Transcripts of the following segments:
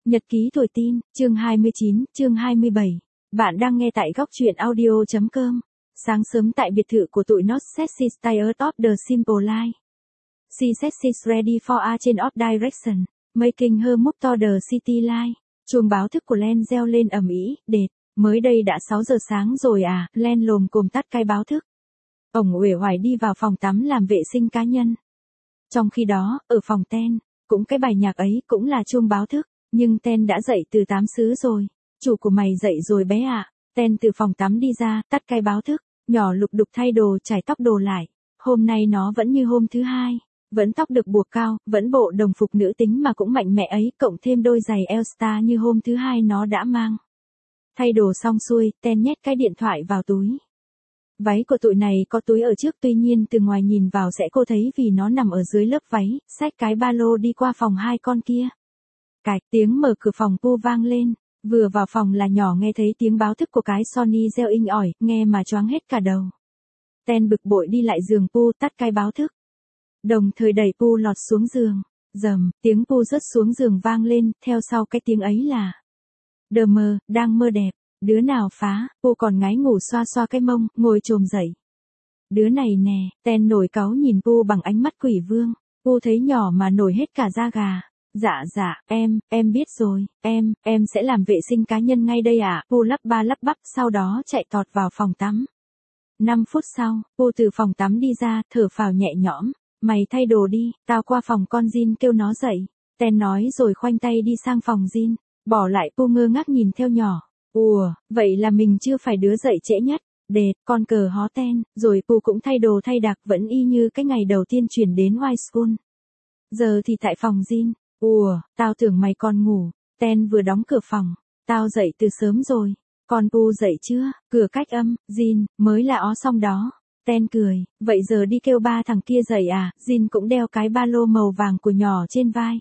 Nhật ký tuổi tin, chương 29, chương 27. Bạn đang nghe tại góc truyện audio.com. Sáng sớm tại biệt thự của tụi Not Sexy Tired of the Simple Life. She sexy ready for a change of direction, making her move to the city life. Chuông báo thức của Len reo lên ầm ĩ, đệt, mới đây đã 6 giờ sáng rồi à, Len lồm cồm tắt cái báo thức. Ổng uể oải đi vào phòng tắm làm vệ sinh cá nhân. Trong khi đó, ở phòng Ten, cũng cái bài nhạc ấy cũng là chuông báo thức. Nhưng Ten đã dậy từ 8 xứ rồi. Chủ của mày dậy rồi bé ạ. Ten từ phòng tắm đi ra, tắt cái báo thức, nhỏ lục đục thay đồ chải tóc đồ lại. Hôm nay nó vẫn như hôm thứ hai. Vẫn tóc được buộc cao, vẫn bộ đồng phục nữ tính mà cũng mạnh mẽ ấy, cộng thêm đôi giày Elstar như hôm thứ hai nó đã mang. Thay đồ xong xuôi, Ten nhét cái điện thoại vào túi. Váy của tụi này có túi ở trước, tuy nhiên từ ngoài nhìn vào sẽ cô thấy vì nó nằm ở dưới lớp váy, xách cái ba lô đi qua phòng hai con kia. Cạch, tiếng mở cửa phòng Pu vang lên, vừa vào phòng là nhỏ nghe thấy tiếng báo thức của cái Sony reo inh ỏi, nghe mà choáng hết cả đầu. Ten bực bội đi lại giường Pu tắt cái báo thức. Đồng thời đẩy Pu lọt xuống giường, rầm, tiếng Pu rớt xuống giường vang lên, theo sau cái tiếng ấy là Đờ mờ, đang mơ đẹp, đứa nào phá, Pu còn ngái ngủ xoa xoa cái mông, ngồi chồm dậy. Đứa này nè, Ten nổi cáu nhìn Pu bằng ánh mắt quỷ vương, Pu thấy nhỏ mà nổi hết cả da gà. Dạ, em biết rồi, em sẽ làm vệ sinh cá nhân ngay đây ạ. Pu lắp ba lắp bắp, sau đó chạy tọt vào phòng tắm. 5 phút sau, Pu từ phòng tắm đi ra, thở phào nhẹ nhõm. Mày thay đồ đi, tao qua phòng con Jin kêu nó dậy. Ten nói rồi khoanh tay đi sang phòng Jin, bỏ lại Pu ngơ ngác nhìn theo nhỏ. Ùa, vậy là mình chưa phải đứa dậy trễ nhất. Đệt, con cờ hó Ten, rồi Pu cũng thay đồ thay đặc vẫn y như cái ngày đầu tiên chuyển đến White School. Giờ thì tại phòng Jin. Ùa, tao tưởng mày còn ngủ. Ten vừa đóng cửa phòng. Tao dậy từ sớm rồi. Con Pu dậy chưa? Cửa cách âm, Jin, mới là ó xong đó. Ten cười, vậy giờ đi kêu ba thằng kia dậy à? Jin cũng đeo cái ba lô màu vàng của nhỏ trên vai.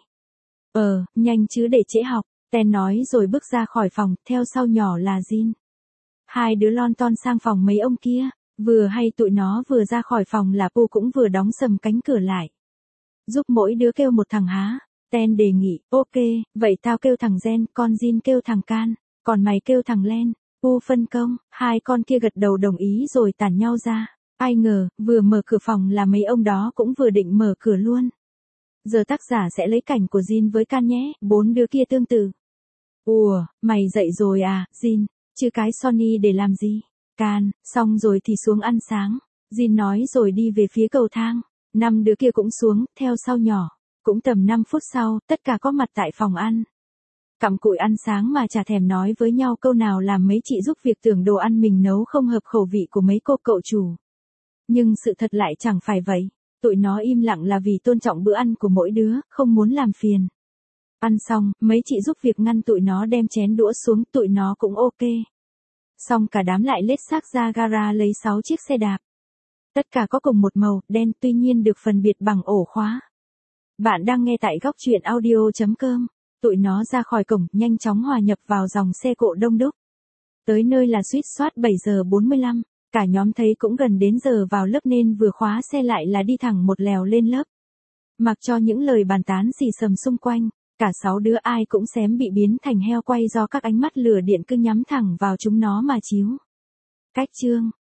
Nhanh chứ để trễ học. Ten nói rồi bước ra khỏi phòng, theo sau nhỏ là Jin. Hai đứa lon ton sang phòng mấy ông kia. Vừa hay tụi nó vừa ra khỏi phòng là Pu cũng vừa đóng sầm cánh cửa lại. Giúp mỗi đứa kêu một thằng há. Ten đề nghị, ok, vậy tao kêu thằng Jen, con Jin kêu thằng Can, còn mày kêu thằng Len. Pu phân công, hai con kia gật đầu đồng ý rồi tản nhau ra. Ai ngờ, vừa mở cửa phòng là mấy ông đó cũng vừa định mở cửa luôn. Giờ tác giả sẽ lấy cảnh của Jin với Can nhé, bốn đứa kia tương tự. Ùa, mày dậy rồi à, Jin, chứ cái Sony để làm gì? Can, xong rồi thì xuống ăn sáng. Jin nói rồi đi về phía cầu thang. 5 đứa kia cũng xuống, theo sau nhỏ. Cũng tầm 5 phút sau, tất cả có mặt tại phòng ăn. Cặm cụi ăn sáng mà chả thèm nói với nhau câu nào làm mấy chị giúp việc tưởng đồ ăn mình nấu không hợp khẩu vị của mấy cô cậu chủ. Nhưng sự thật lại chẳng phải vậy. Tụi nó im lặng là vì tôn trọng bữa ăn của mỗi đứa, không muốn làm phiền. Ăn xong, mấy chị giúp việc ngăn tụi nó đem chén đũa xuống, tụi nó cũng ok. Xong cả đám lại lết xác ra gara lấy 6 chiếc xe đạp. Tất cả có cùng một màu, đen, tuy nhiên được phân biệt bằng ổ khóa. Bạn đang nghe tại góc truyện audio.com. Tụi nó ra khỏi cổng, nhanh chóng hòa nhập vào dòng xe cộ đông đúc. Tới nơi là suýt soát 7 giờ 45, cả nhóm thấy cũng gần đến giờ vào lớp nên vừa khóa xe lại là đi thẳng một lèo lên lớp. Mặc cho những lời bàn tán xì xầm xung quanh, cả 6 đứa ai cũng xém bị biến thành heo quay do các ánh mắt lửa điện cứ nhắm thẳng vào chúng nó mà chiếu. Cách chương,